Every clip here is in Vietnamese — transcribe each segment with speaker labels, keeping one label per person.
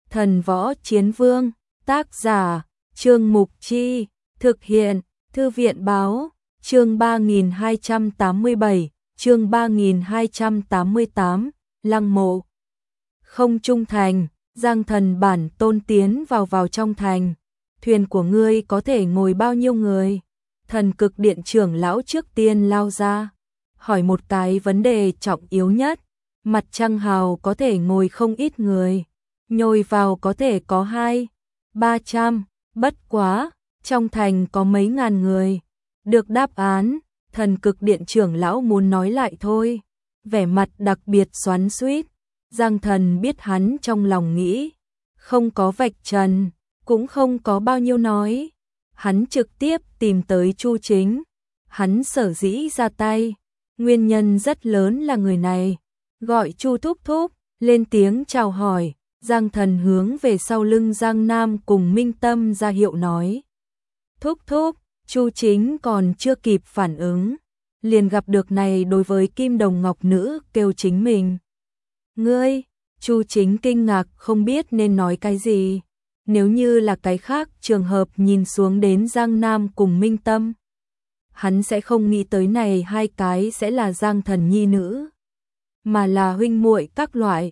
Speaker 1: Thần Võ Chiến Vương, tác giả, Trương Mục Chi, thực hiện, Thư viện Báo, chương 3287, chương 3288, Lăng Mộ. Không trung thành, Giang Thần bản tôn tiến vào trong thành. Thuyền của ngươi có thể ngồi bao nhiêu người? Thần Cực Điện trưởng lão trước tiên lao ra, hỏi một cái vấn đề trọng yếu nhất. Mặt trăng hào có thể ngồi không ít người, nhồi vào có thể có 200-300, bất quá, trong thành có mấy ngàn người. Được đáp án, Thần Cực Điện trưởng lão muốn nói lại thôi, vẻ mặt đặc biệt xoắn xuýt. Giang Thần biết hắn trong lòng nghĩ, không có vạch trần, cũng không có bao nhiêu nói. Hắn trực tiếp tìm tới Chu Chính. Hắn sở dĩ ra tay, nguyên nhân rất lớn là người này. Gọi Chu thúc thúc, lên tiếng chào hỏi. Giang Thần hướng về sau lưng Giang Nam cùng Minh Tâm ra hiệu nói. Thúc thúc, Chu Chính còn chưa kịp phản ứng, liền gặp được này đối với Kim Đồng Ngọc Nữ kêu chính mình. Ngươi, Chu Chính kinh ngạc không biết nên nói cái gì. Nếu như là cái khác trường hợp nhìn xuống đến Giang Nam cùng Minh Tâm, hắn sẽ không nghĩ tới này hai cái sẽ là Giang Thần nhi nữ, mà là huynh muội các loại.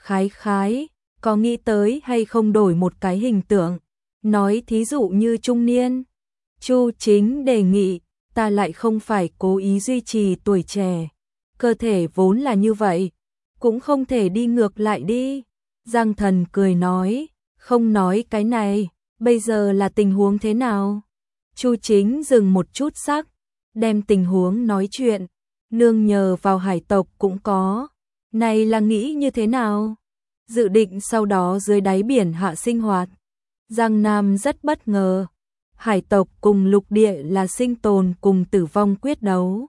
Speaker 1: Khái, có nghĩ tới hay không đổi một cái hình tượng, nói thí dụ như trung niên. Chu Chính đề nghị, ta lại không phải cố ý duy trì tuổi trẻ, cơ thể vốn là như vậy, cũng không thể đi ngược lại đi. Giang Thần cười nói, không nói cái này, bây giờ là tình huống thế nào? Chu Chính dừng một chút sắc, đem tình huống nói chuyện. Nương nhờ vào hải tộc cũng có, này là nghĩ như thế nào? Dự định sau đó dưới đáy biển hạ sinh hoạt. Giang Nam rất bất ngờ, hải tộc cùng lục địa là sinh tồn cùng tử vong quyết đấu.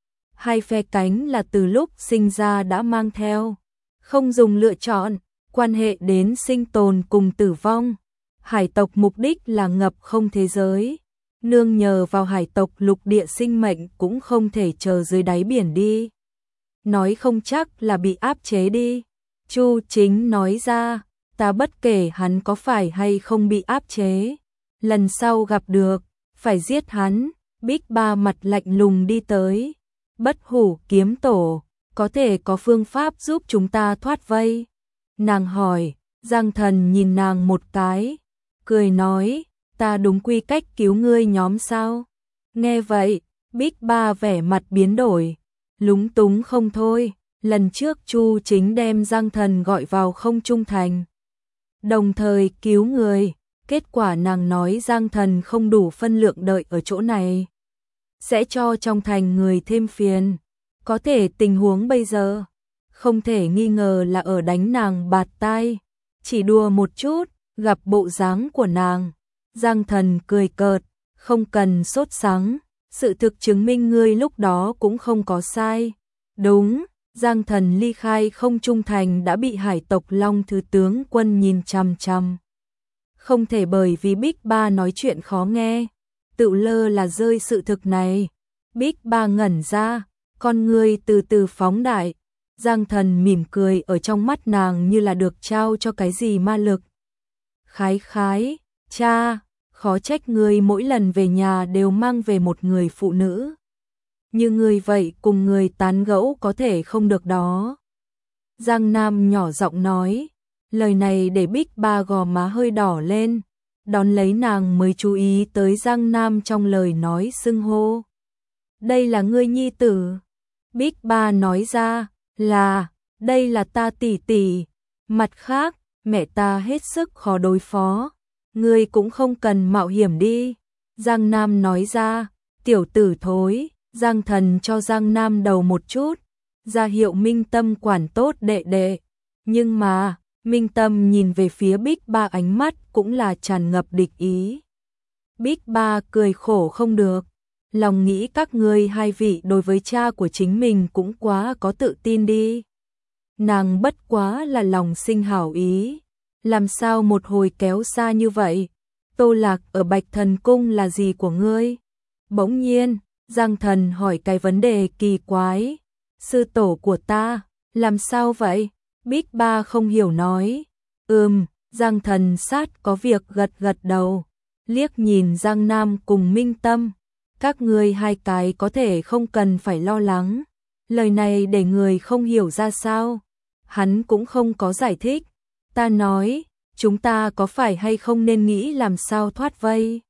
Speaker 1: Hai phe cánh là từ lúc sinh ra đã mang theo, không dùng lựa chọn, quan hệ đến sinh tồn cùng tử vong. Hải tộc mục đích là ngập không thế giới, nương nhờ vào hải tộc lục địa sinh mệnh cũng không thể chờ dưới đáy biển đi. Nói không chắc là bị áp chế đi. Chu Chính nói ra, ta bất kể hắn có phải hay không bị áp chế, lần sau gặp được, phải giết hắn. Bích Ba mặt lạnh lùng đi tới. Bất Hủ kiếm tổ, có thể có phương pháp giúp chúng ta thoát vây? Nàng hỏi. Giang Thần nhìn nàng một cái, cười nói, ta đúng quy cách cứu ngươi nhóm sao? Nghe vậy, Bích Ba vẻ mặt biến đổi, lúng túng không thôi. Lần trước Chu Chính đem Giang Thần gọi vào không trung thành, đồng thời cứu người, kết quả nàng nói Giang Thần không đủ phân lượng đợi ở chỗ này, sẽ cho trong thành người thêm phiền. Có thể tình huống bây giờ, không thể nghi ngờ là ở đánh nàng bạt tai. Chỉ đùa một chút, gặp bộ dáng của nàng, Giang Thần cười cợt, không cần sốt sắng, sự thực chứng minh ngươi lúc đó cũng không có sai. Đúng, Giang Thần ly khai không trung thành đã bị hải tộc Long Thứ tướng quân nhìn chằm chằm. Không thể bởi vì Bích Ba nói chuyện khó nghe, tự lơ là rơi sự thực này. Bích Ba ngẩn ra, con ngươi từ từ phóng đại. Giang Thần mỉm cười, ở trong mắt nàng như là được trao cho cái gì ma lực. Khái, cha, khó trách ngươi mỗi lần về nhà đều mang về một người phụ nữ. Như người vậy cùng người tán gẫu có thể không được đó. Giang Nam nhỏ giọng nói, lời này để Bích Ba gò má hơi đỏ lên, đón lấy nàng mới chú ý tới Giang Nam trong lời nói xưng hô. Đây là ngươi nhi tử. Bích Ba nói ra, là, đây là ta tỷ tỷ. Mặt khác, mẹ ta hết sức khó đối phó, ngươi cũng không cần mạo hiểm đi. Giang Nam nói ra, tiểu tử thối. Giang Thần cho Giang Nam đầu một chút, ra hiệu Minh Tâm quản tốt đệ đệ. Nhưng mà, Minh Tâm nhìn về phía Bích Ba, ánh mắt cũng là tràn ngập địch ý. Bích Ba cười khổ không được, lòng nghĩ các ngươi hai vị đối với cha của chính mình cũng quá có tự tin đi. Nàng bất quá là lòng sinh hảo ý, làm sao một hồi kéo xa như vậy? Tô Lạc ở Bạch Thần Cung là gì của ngươi? Bỗng nhiên, Giang Thần hỏi cái vấn đề kỳ quái. Sư tổ của ta, làm sao vậy? Bích Ba không hiểu nói. Giang Thần sát có việc gật gật đầu, liếc nhìn Giang Nam cùng Minh Tâm. Các ngươi hai cái có thể không cần phải lo lắng. Lời này để người không hiểu ra sao. Hắn cũng không có giải thích. Ta nói, chúng ta có phải hay không nên nghĩ làm sao thoát vây.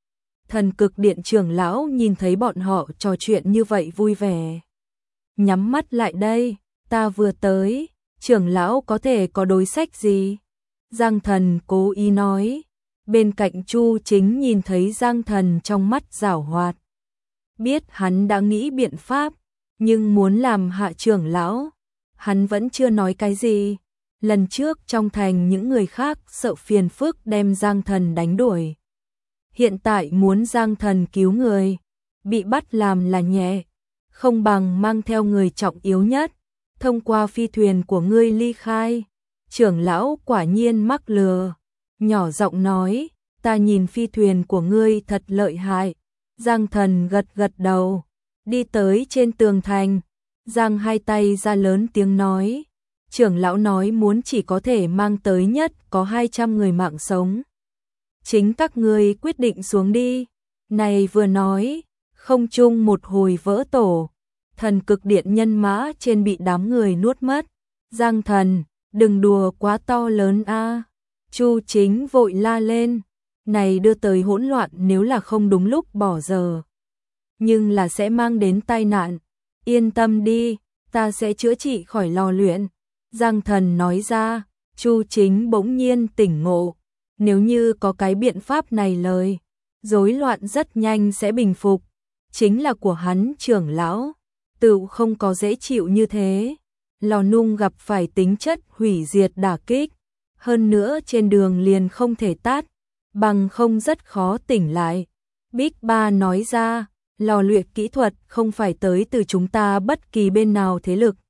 Speaker 1: Thần Cực Điện trưởng lão nhìn thấy bọn họ trò chuyện như vậy vui vẻ. Nhắm mắt lại đây, ta vừa tới, trưởng lão có thể có đối sách gì? Giang Thần cố ý nói. Bên cạnh Chu Chính nhìn thấy Giang Thần trong mắt giảo hoạt. Biết hắn đã nghĩ biện pháp, nhưng muốn làm hạ trưởng lão, hắn vẫn chưa nói cái gì. Lần trước trong thành những người khác sợ phiền phức đem Giang Thần đánh đuổi. Hiện tại muốn Giang Thần cứu người, bị bắt làm là nhẹ, không bằng mang theo người trọng yếu nhất, thông qua phi thuyền của ngươi ly khai. Trưởng lão quả nhiên mắc lừa, nhỏ giọng nói, ta nhìn phi thuyền của ngươi thật lợi hại. Giang Thần gật gật đầu, đi tới trên tường thành, giang hai tay ra lớn tiếng nói, trưởng lão nói muốn chỉ có thể mang tới nhất có 200 người mạng sống. Chính các ngươi quyết định xuống đi. Này vừa nói, không trung một hồi vỡ tổ, Thần Cực Điện nhân mã trên bị đám người nuốt mất. Giang Thần, đừng đùa quá to lớn a. Chu Chính vội la lên, này đưa tới hỗn loạn nếu là không đúng lúc bỏ giờ, nhưng là sẽ mang đến tai nạn. Yên tâm đi, ta sẽ chữa trị khỏi lò luyện. Giang Thần nói ra. Chu Chính bỗng nhiên tỉnh ngộ, nếu như có cái biện pháp này lời, rối loạn rất nhanh sẽ bình phục. Chính là của hắn trưởng lão, tự không có dễ chịu như thế. Lò nung gặp phải tính chất hủy diệt đả kích, hơn nữa trên đường liền không thể tát, bằng không rất khó tỉnh lại. Bích Ba nói ra, lò luyện kỹ thuật không phải tới từ chúng ta bất kỳ bên nào thế lực,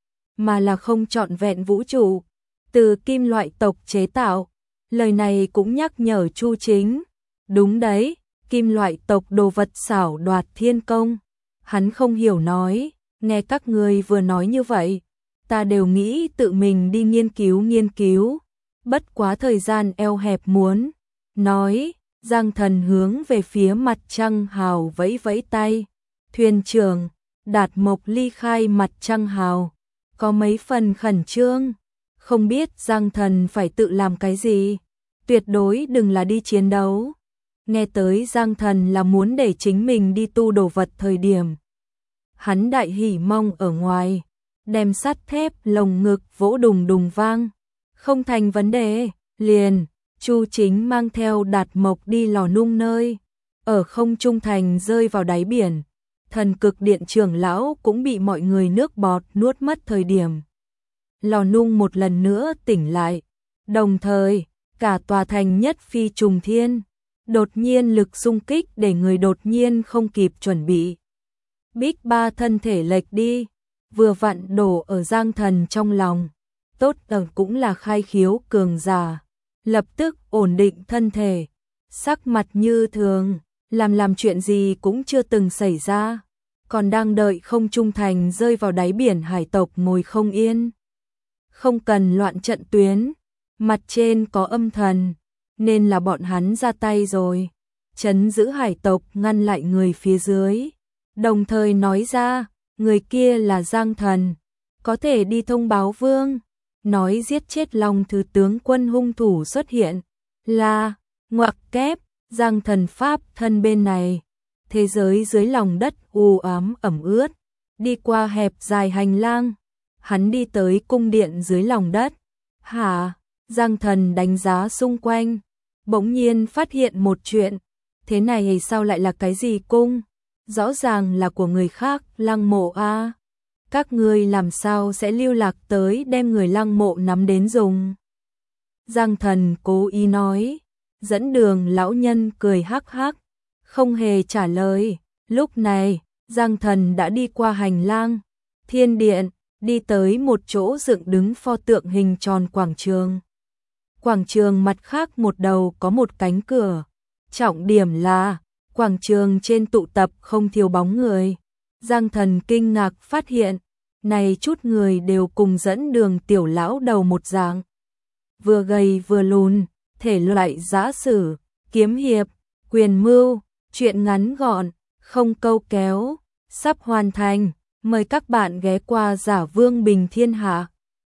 Speaker 1: mà là không trọn vẹn vũ trụ, từ kim loại tộc chế tạo. Lời này cũng nhắc nhở Chu Chính. Đúng đấy, kim loại tộc đồ vật xảo đoạt thiên công. Hắn không hiểu nói, nghe các người vừa nói như vậy, ta đều nghĩ tự mình đi nghiên cứu. Bất quá thời gian eo hẹp muốn. Nói, Giang Thần hướng về phía mặt trăng hào vẫy vẫy tay. Thuyền trưởng, Đạt Mộc ly khai mặt trăng hào, có mấy phần khẩn trương. Không biết Giang Thần phải tự làm cái gì, tuyệt đối đừng là đi chiến đấu. Nghe tới Giang Thần là muốn để chính mình đi tu đồ vật thời điểm, hắn đại hỉ mong ở ngoài, đem sắt thép lồng ngực vỗ đùng đùng vang. Không thành vấn đề, liền, Chu Chính mang theo Đạt Mộc đi lò nung nơi, ở không trung thành rơi vào đáy biển. Thần Cực Điện trưởng lão cũng bị mọi người nước bọt nuốt mất thời điểm. Lò nung một lần nữa tỉnh lại, đồng thời, cả tòa thành nhất phi trùng thiên, đột nhiên lực xung kích để người đột nhiên không kịp chuẩn bị. Bích Ba thân thể lệch đi, vừa vặn đổ ở Giang Thần trong lòng. Tốt ở cũng là khai khiếu cường giả, lập tức ổn định thân thể, sắc mặt như thường, làm chuyện gì cũng chưa từng xảy ra, còn đang đợi không trung thành rơi vào đáy biển hải tộc ngồi không yên. Không cần loạn trận tuyến, mặt trên có âm thần, nên là bọn hắn ra tay rồi, trấn giữ hải tộc ngăn lại người phía dưới, đồng thời nói ra, người kia là Giang Thần, có thể đi thông báo vương, nói giết chết Long Thứ tướng quân hung thủ xuất hiện, là, ngoặc kép, Giang Thần pháp thân bên này, thế giới dưới lòng đất u ám ẩm ướt, đi qua hẹp dài hành lang, hắn đi tới cung điện dưới lòng đất. Hả? Giang Thần đánh giá xung quanh, bỗng nhiên phát hiện một chuyện, thế này sao lại là cái gì cung? Rõ ràng là của người khác, Lăng Mộ a. Các ngươi làm sao sẽ lưu lạc tới đem người Lăng Mộ nắm đến dùng? Giang Thần cố ý nói, dẫn đường lão nhân cười hắc hắc, không hề trả lời. Lúc này, Giang Thần đã đi qua hành lang, thiên điện, đi tới một chỗ dựng đứng pho tượng hình tròn quảng trường. Quảng trường mặt khác một đầu có một cánh cửa, trọng điểm là quảng trường trên tụ tập không thiếu bóng người. Giang Thần kinh ngạc phát hiện, này chút người đều cùng dẫn đường tiểu lão đầu một dạng. vừa gầy vừa lùn, thể loại giã sử, kiếm hiệp, quyền mưu, truyện ngắn gọn, không câu kéo, sắp hoàn thành. Mời các bạn ghé qua Giả Vương Bình Thiên Hạ.